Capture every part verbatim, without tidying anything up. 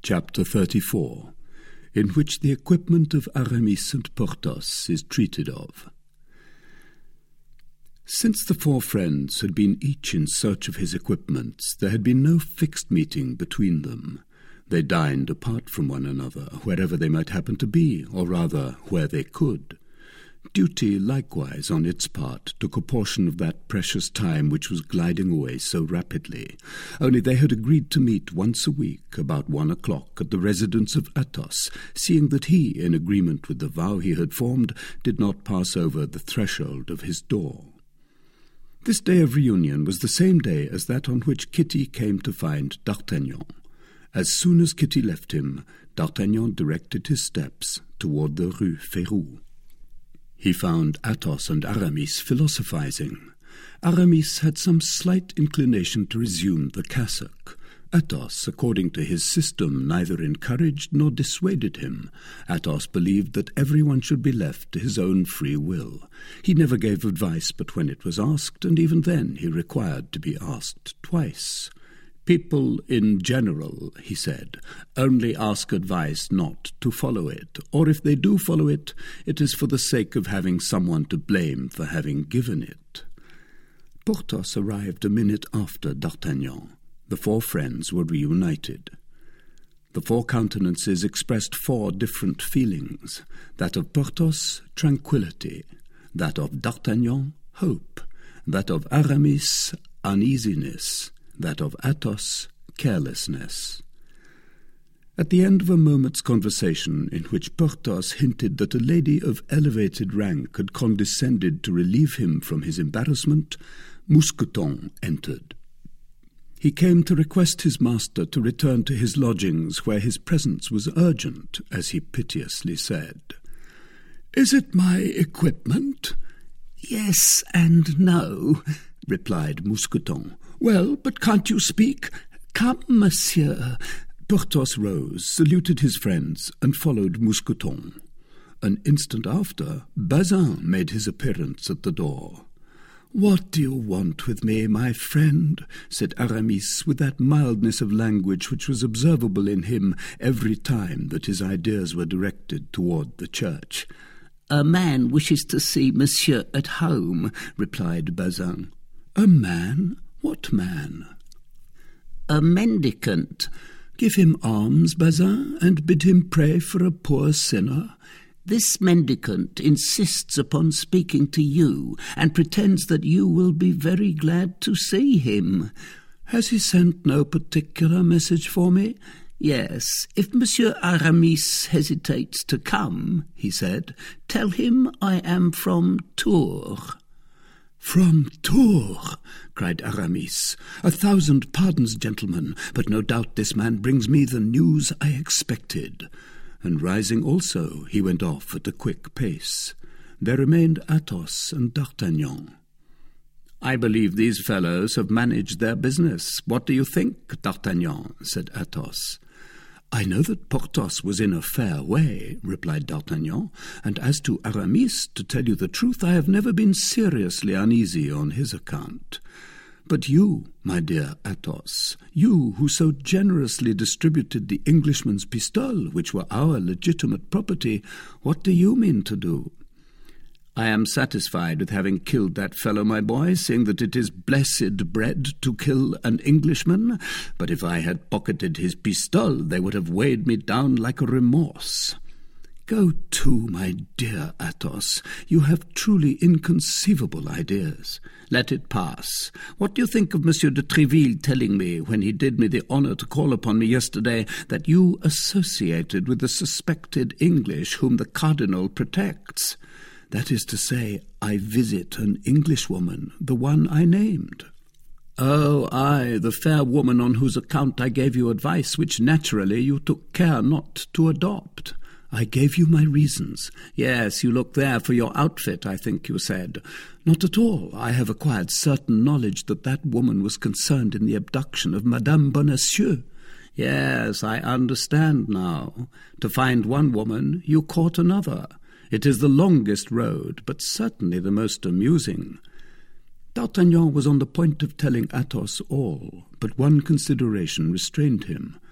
Chapter thirty-four, in which the equipment of Aramis and Porthos is treated of. Since the four friends had been each in search of his equipments, there had been no fixed meeting between them. They dined apart from one another, wherever they might happen to be, or rather, where they could. Duty, likewise, on its part, took a portion of that precious time which was gliding away so rapidly. Only they had agreed to meet once a week, about one o'clock, at the residence of Athos, seeing that he, in agreement with the vow he had formed, did not pass over the threshold of his door. This day of reunion was the same day as that on which Kitty came to find D'Artagnan. As soon as Kitty left him, D'Artagnan directed his steps toward the Rue Férou. He found Athos and Aramis philosophizing. Aramis had some slight inclination to resume the cassock. Athos, according to his system, neither encouraged nor dissuaded him. Athos believed that everyone should be left to his own free will. He never gave advice but when it was asked, and even then he required to be asked twice. People in general, he said, only ask advice not to follow it, or if they do follow it, it is for the sake of having someone to blame for having given it. Porthos arrived a minute after D'Artagnan. The four friends were reunited. The four countenances expressed four different feelings: that of Porthos, tranquillity; that of D'Artagnan, hope; that of Aramis, uneasiness; that of Athos, carelessness. At the end of a moment's conversation, in which Porthos hinted that a lady of elevated rank had condescended to relieve him from his embarrassment, Mousqueton entered. He came to request his master to return to his lodgings, where his presence was urgent, as he piteously said. "Is it my equipment?" "Yes and no," replied Mousqueton. "Well, but can't you speak? Come, monsieur." Porthos rose, saluted his friends, and followed Mousqueton. An instant after, Bazin made his appearance at the door. "What do you want with me, my friend?" said Aramis, with that mildness of language which was observable in him every time that his ideas were directed toward the church. "A man wishes to see monsieur at home," replied Bazin. "A man? What man?" "A mendicant." "Give him alms, Bazin, and bid him pray for a poor sinner." "This mendicant insists upon speaking to you, and pretends that you will be very glad to see him." "Has he sent no particular message for me?" "Yes, if Monsieur Aramis hesitates to come," he said, "tell him I am from Tours." "From Tours!" cried Aramis. "A thousand pardons, gentlemen, but no doubt this man brings me the news I expected." And rising also, he went off at a quick pace. There remained Athos and D'Artagnan. "I believe these fellows have managed their business. What do you think, D'Artagnan?" said Athos. "I know that Porthos was in a fair way," replied D'Artagnan, "and as to Aramis, to tell you the truth, I have never been seriously uneasy on his account. But you, my dear Athos, you who so generously distributed the Englishman's pistoles, which were our legitimate property, what do you mean to do?" "I am satisfied with having killed that fellow, my boy, seeing that it is blessed bread to kill an Englishman. But if I had pocketed his pistoles, they would have weighed me down like a remorse." "Go to, my dear Athos. You have truly inconceivable ideas." "Let it pass. What do you think of Monsieur de Tréville telling me, when he did me the honour to call upon me yesterday, that you associated with the suspected English whom the Cardinal protects? That is to say, I visit an Englishwoman, the one I named." "Oh, aye, the fair woman on whose account I gave you advice, which naturally you took care not to adopt." "I gave you my reasons." "Yes, you looked there for your outfit, I think you said." "Not at all. I have acquired certain knowledge that that woman was concerned in the abduction of Madame Bonacieux." "Yes, I understand now. To find one woman, you caught another. It is the longest road, but certainly the most amusing." D'Artagnan was on the point of telling Athos all, but one consideration restrained him.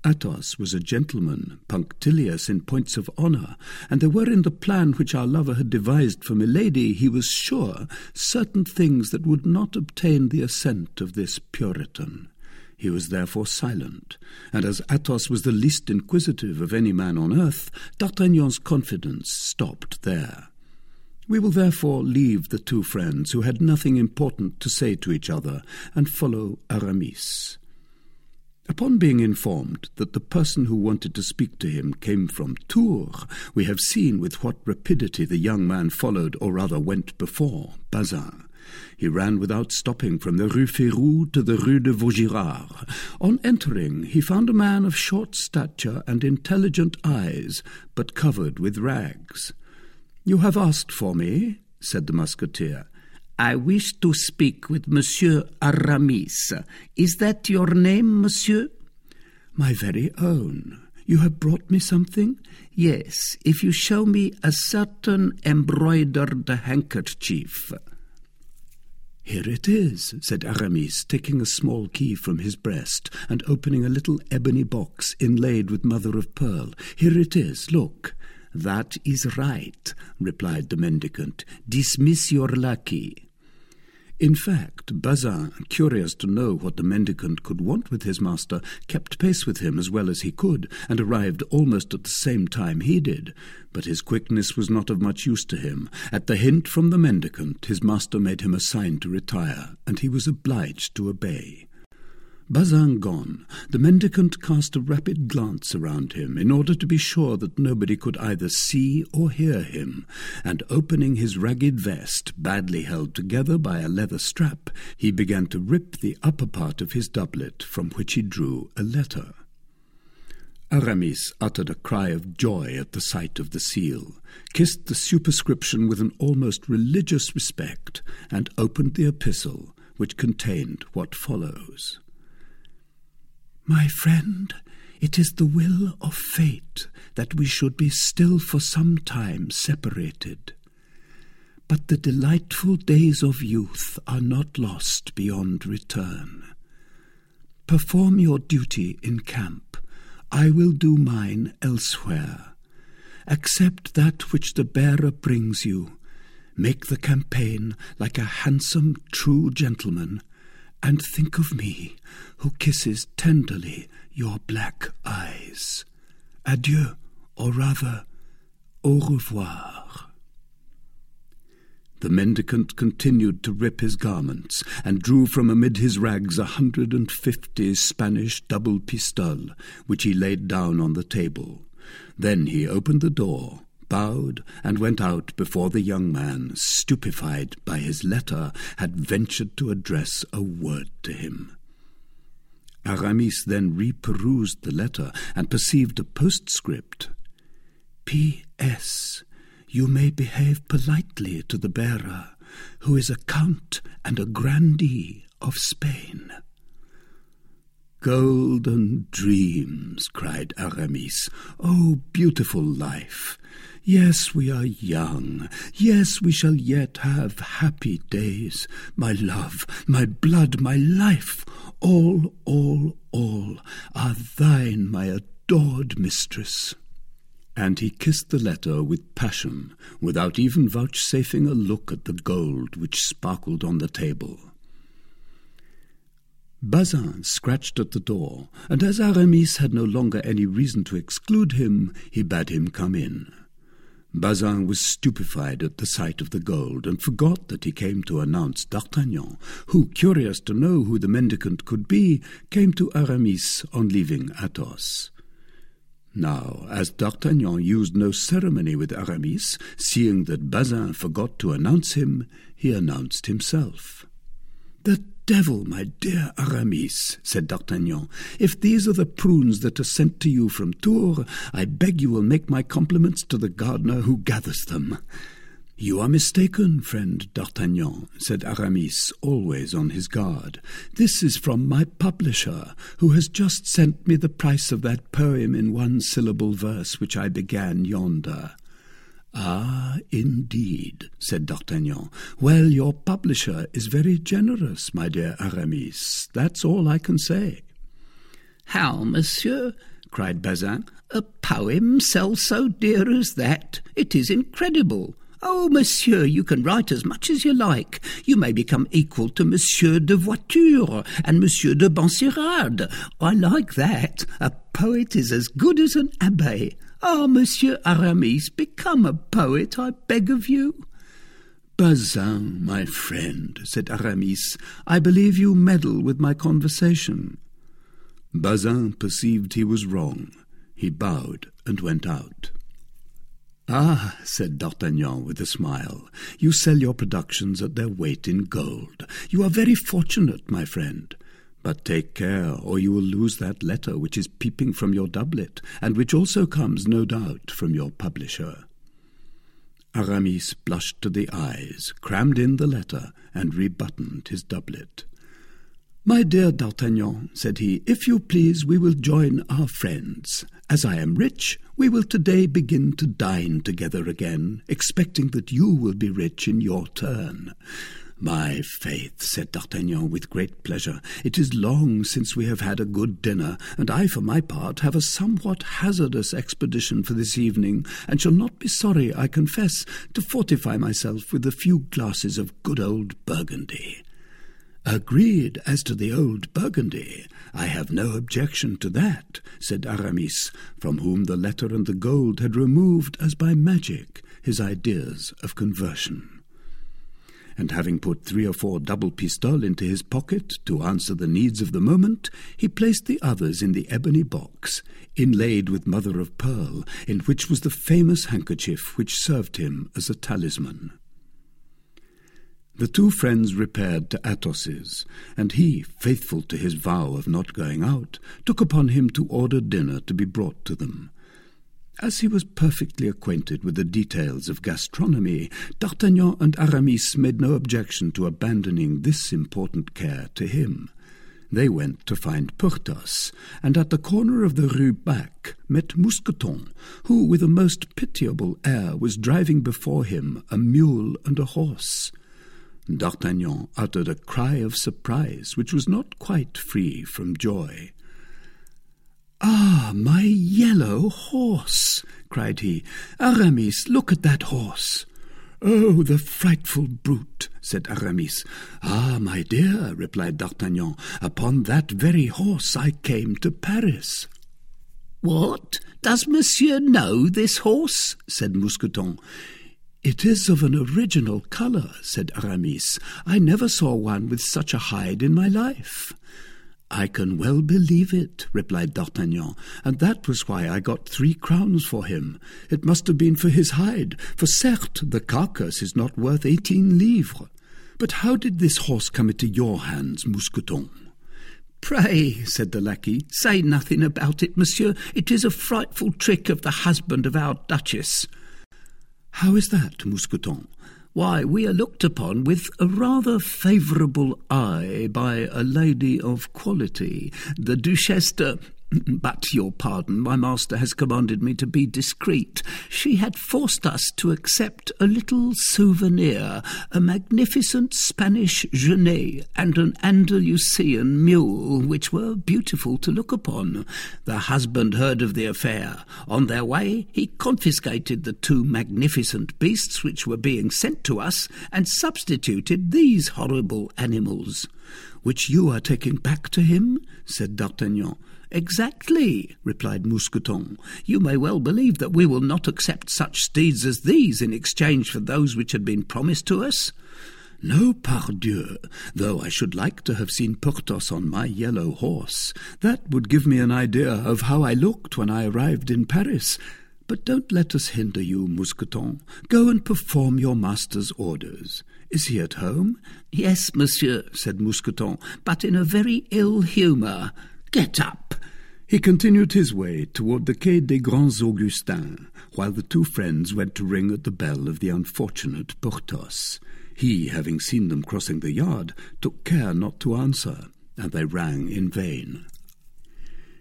Athos was a gentleman, punctilious in points of honour, and there were in the plan which our lover had devised for Milady, he was sure, certain things that would not obtain the assent of this Puritan. He was therefore silent, and as Athos was the least inquisitive of any man on earth, D'Artagnan's confidence stopped there. We will therefore leave the two friends who had nothing important to say to each other, and follow Aramis. Upon being informed that the person who wanted to speak to him came from Tours, we have seen with what rapidity the young man followed, or rather went before, Bazin. He ran without stopping from the Rue Férou to the Rue de Vaugirard. On entering, he found a man of short stature and intelligent eyes, but covered with rags. "You have asked for me?" said the musketeer. "I wish to speak with Monsieur Aramis. Is that your name, monsieur?" "My very own. You have brought me something?" "Yes, if you show me a certain embroidered handkerchief." "Here it is," said Aramis, taking a small key from his breast and opening a little ebony box inlaid with mother-of-pearl. "Here it is, look." "That is right," replied the mendicant. "Dismiss your lackey." In fact, Bazin, curious to know what the mendicant could want with his master, kept pace with him as well as he could, and arrived almost at the same time he did. But his quickness was not of much use to him. At the hint from the mendicant, his master made him a sign to retire, and he was obliged to obey. Bazin gone, the mendicant cast a rapid glance around him, in order to be sure that nobody could either see or hear him, and opening his ragged vest, badly held together by a leather strap, he began to rip the upper part of his doublet, from which he drew a letter. Aramis uttered a cry of joy at the sight of the seal, kissed the superscription with an almost religious respect, and opened the epistle, which contained what follows. "My friend, it is the will of fate that we should be still for some time separated. But the delightful days of youth are not lost beyond return. Perform your duty in camp. I will do mine elsewhere. Accept that which the bearer brings you. Make the campaign like a handsome, true gentleman, and think of me, who kisses tenderly your black eyes. Adieu, or rather, au revoir." The mendicant continued to rip his garments, and drew from amid his rags a hundred and fifty Spanish double pistoles, which he laid down on the table. Then he opened the door, bowed, and went out before the young man, stupefied by his letter, had ventured to address a word to him. Aramis then reperused the letter, and perceived a postscript. P S You may behave politely to the bearer, who is a count and a grandee of Spain. "Golden dreams," cried Aramis. "Oh, beautiful life! Yes, we are young. Yes, we shall yet have happy days. My love, my blood, my life, all, all, all, are thine, my adored mistress." And he kissed the letter with passion, without even vouchsafing a look at the gold which sparkled on the table. Bazin scratched at the door, and as Aramis had no longer any reason to exclude him, he bade him come in. Bazin was stupefied at the sight of the gold, and forgot that he came to announce D'Artagnan, who, curious to know who the mendicant could be, came to Aramis on leaving Athos. Now, as D'Artagnan used no ceremony with Aramis, seeing that Bazin forgot to announce him, he announced himself. "The devil, my dear Aramis," said D'Artagnan, "if these are the prunes that are sent to you from Tours, I beg you will make my compliments to the gardener who gathers them." "You are mistaken, friend D'Artagnan," said Aramis, always on his guard. "This is from my publisher, who has just sent me the price of that poem in one-syllable verse which I began yonder." "Ah, indeed," said D'Artagnan. "Well, your publisher is very generous, my dear Aramis. That's all I can say." "How, monsieur?" cried Bazin. "A poem sell so dear as that? It is incredible. Oh, monsieur, you can write as much as you like. You may become equal to Monsieur de Voiture and Monsieur de Benserade. I like that. A poet is as good as an abbé. Ah, Monsieur Aramis, become a poet, I beg of you." "Bazin, my friend," said Aramis, "I believe you meddle with my conversation." Bazin perceived he was wrong. He bowed and went out. "Ah," said D'Artagnan with a smile, "you sell your productions at their weight in gold. You are very fortunate, my friend. But take care, or you will lose that letter which is peeping from your doublet, and which also comes, no doubt, from your publisher." Aramis blushed to the eyes, crammed in the letter, and rebuttoned his doublet. "My dear D'Artagnan," said he, "if you please, we will join our friends. As I am rich, we will today begin to dine together again, expecting that you will be rich in your turn." "My faith," said D'Artagnan with great pleasure, "it is long since we have had a good dinner, and I, for my part, have a somewhat hazardous expedition for this evening, and shall not be sorry, I confess, to fortify myself with a few glasses of good old Burgundy." "Agreed as to the old Burgundy. I have no objection to that," said Aramis, from whom the letter and the gold had removed, as by magic, his ideas of conversion. And having put three or four double pistoles into his pocket to answer the needs of the moment, he placed the others in the ebony box, inlaid with mother of pearl, in which was the famous handkerchief which served him as a talisman. The two friends repaired to Athos's, and he, faithful to his vow of not going out, took upon him to order dinner to be brought to them. As he was perfectly acquainted with the details of gastronomy, D'Artagnan and Aramis made no objection to abandoning this important care to him. They went to find Porthos, and at the corner of the Rue Bac met Mousqueton, who, with a most pitiable air, was driving before him a mule and a horse. D'Artagnan uttered a cry of surprise, which was not quite free from joy. "Ah, my yellow horse!" cried he. "Aramis, look at that horse!" "Oh, the frightful brute!" said Aramis. "Ah, my dear," replied D'Artagnan, "upon that very horse I came to Paris." "What? Does monsieur know this horse?" said Mousqueton. "It is of an original colour," said Aramis. "I never saw one with such a hide in my life." "I can well believe it," replied D'Artagnan, "and that was why I got three crowns for him. It must have been for his hide, for certes the carcass is not worth eighteen livres. But how did this horse come into your hands, Mousqueton?" "Pray," said the lackey, "say nothing about it, monsieur. It is a frightful trick of the husband of our duchess." "How is that, Mousqueton?" "Why, we are looked upon with a rather favourable eye by a lady of quality, the Duchesse de... But your pardon, my master has commanded me to be discreet. She had forced us to accept a little souvenir, a magnificent Spanish genet and an Andalusian mule, which were beautiful to look upon. The husband heard of the affair. On their way, he confiscated the two magnificent beasts which were being sent to us, and substituted these horrible animals." "Which you are taking back to him?" said D'Artagnan. "Exactly," replied Mousqueton. "You may well believe that we will not accept such steeds as these in exchange for those which had been promised to us." "No, pardieu, though I should like to have seen Porthos on my yellow horse. That would give me an idea of how I looked when I arrived in Paris. But don't let us hinder you, Mousqueton. Go and perform your master's orders. Is he at home?" "Yes, monsieur," said Mousqueton, "but in a very ill humour. Get up." He continued his way toward the Quai des Grands Augustins, while the two friends went to ring at the bell of the unfortunate Porthos. He, having seen them crossing the yard, took care not to answer, and they rang in vain.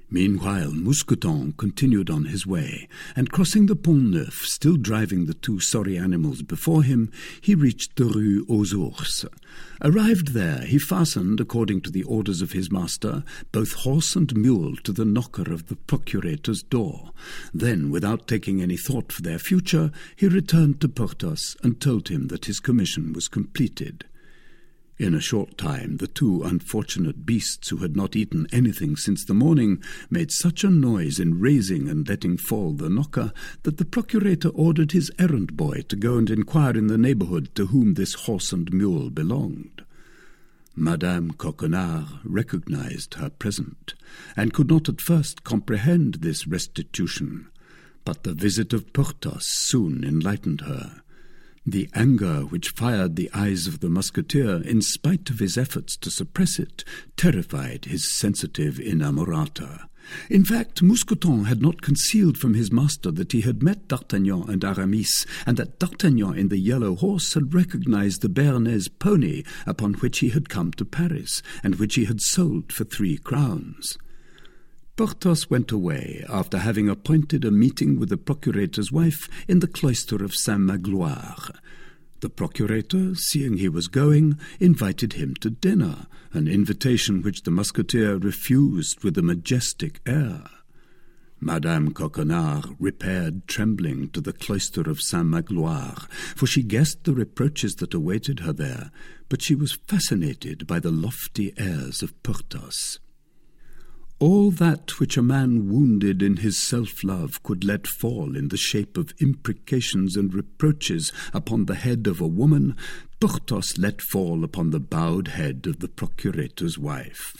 Meanwhile, Mousqueton continued on his way, and crossing the Pont Neuf, still driving the two sorry animals before him, he reached the Rue aux Ours. Arrived there, he fastened, according to the orders of his master, both horse and mule to the knocker of the procurator's door. Then, without taking any thought for their future, he returned to Porthos and told him that his commission was completed. In a short time, the two unfortunate beasts, who had not eaten anything since the morning, made such a noise in raising and letting fall the knocker that the procurator ordered his errand boy to go and inquire in the neighbourhood to whom this horse and mule belonged. Madame Coquenard recognized her present, and could not at first comprehend this restitution, but the visit of Porthos soon enlightened her. The anger which fired the eyes of the musketeer, in spite of his efforts to suppress it, terrified his sensitive inamorata. In fact, Mousqueton had not concealed from his master that he had met D'Artagnan and Aramis, and that D'Artagnan in the yellow horse had recognized the Béarnais pony upon which he had come to Paris, and which he had sold for three crowns. Porthos went away after having appointed a meeting with the procurator's wife in the cloister of Saint-Magloire. The procurator, seeing he was going, invited him to dinner, an invitation which the musketeer refused with a majestic air. Madame Coquenard repaired trembling to the cloister of Saint-Magloire, for she guessed the reproaches that awaited her there, but she was fascinated by the lofty airs of Porthos. All that which a man wounded in his self-love could let fall in the shape of imprecations and reproaches upon the head of a woman, Porthos let fall upon the bowed head of the procurator's wife.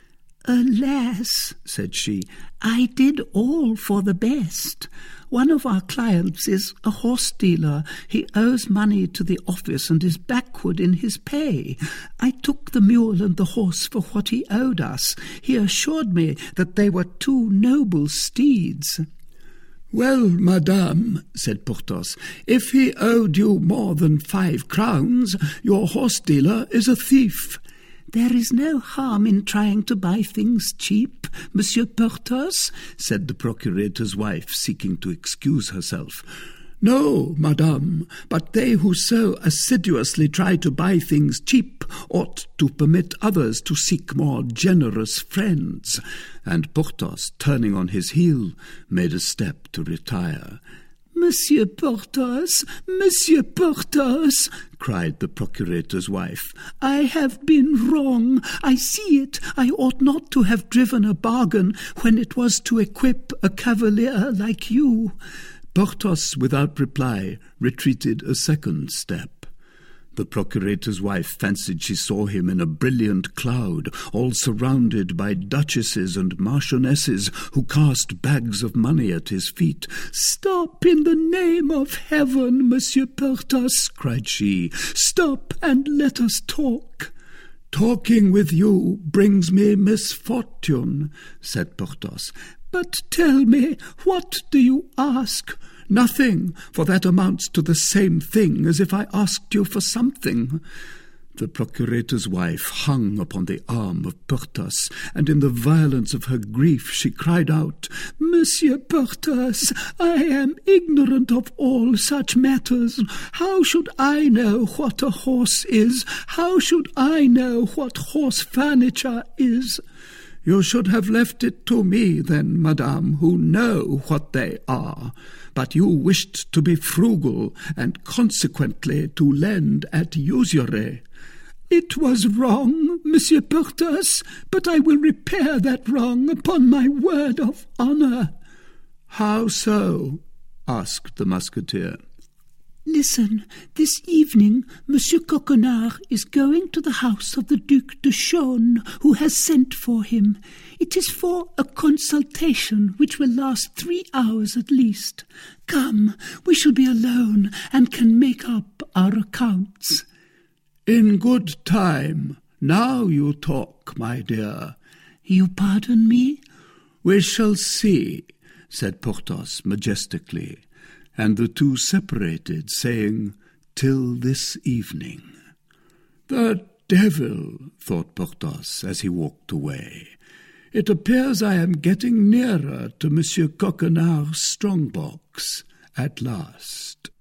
"Alas," said she, "I did all for the best. One of our clients is a horse-dealer. He owes money to the office and is backward in his pay. I took the mule and the horse for what he owed us. He assured me that they were two noble steeds." "Well, madame," said Porthos, "if he owed you more than five crowns, your horse-dealer is a thief." "There is no harm in trying to buy things cheap, Monsieur Porthos," said the procurator's wife, seeking to excuse herself. "No, madame, but they who so assiduously try to buy things cheap ought to permit others to seek more generous friends." And Porthos, turning on his heel, made a step to retire. "Monsieur Porthos, Monsieur Porthos," cried the procurator's wife, "I have been wrong. I see it. I ought not to have driven a bargain when it was to equip a cavalier like you." Porthos, without reply, retreated a second step. The procurator's wife fancied she saw him in a brilliant cloud, all surrounded by duchesses and marchionesses who cast bags of money at his feet. "Stop, in the name of heaven, Monsieur Porthos," cried she. "Stop and let us talk." "Talking with you brings me misfortune," said Porthos. "But tell me, what do you ask?" "Nothing, for that amounts to the same thing as if I asked you for something." The procurator's wife hung upon the arm of Porthos, and in the violence of her grief she cried out, "Monsieur Porthos, I am ignorant of all such matters. How should I know what a horse is? How should I know what horse furniture is?" "You should have left it to me, then, madame, who know what they are. But you wished to be frugal, and consequently to lend at usury." "It was wrong, Monsieur Porthos, but I will repair that wrong upon my word of honour." "How so?" asked the musketeer. "Listen, this evening Monsieur Coquenard is going to the house of the Duc de Chaulnes, who has sent for him. It is for a consultation which will last three hours at least. Come, we shall be alone and can make up our accounts." "In good time. Now you talk, my dear." "You pardon me?" "We shall see," said Porthos majestically. And the two separated, saying, "Till this evening." "The devil," thought Porthos as he walked away. It appears I am getting nearer to Monsieur Coquenard's strong-box at last.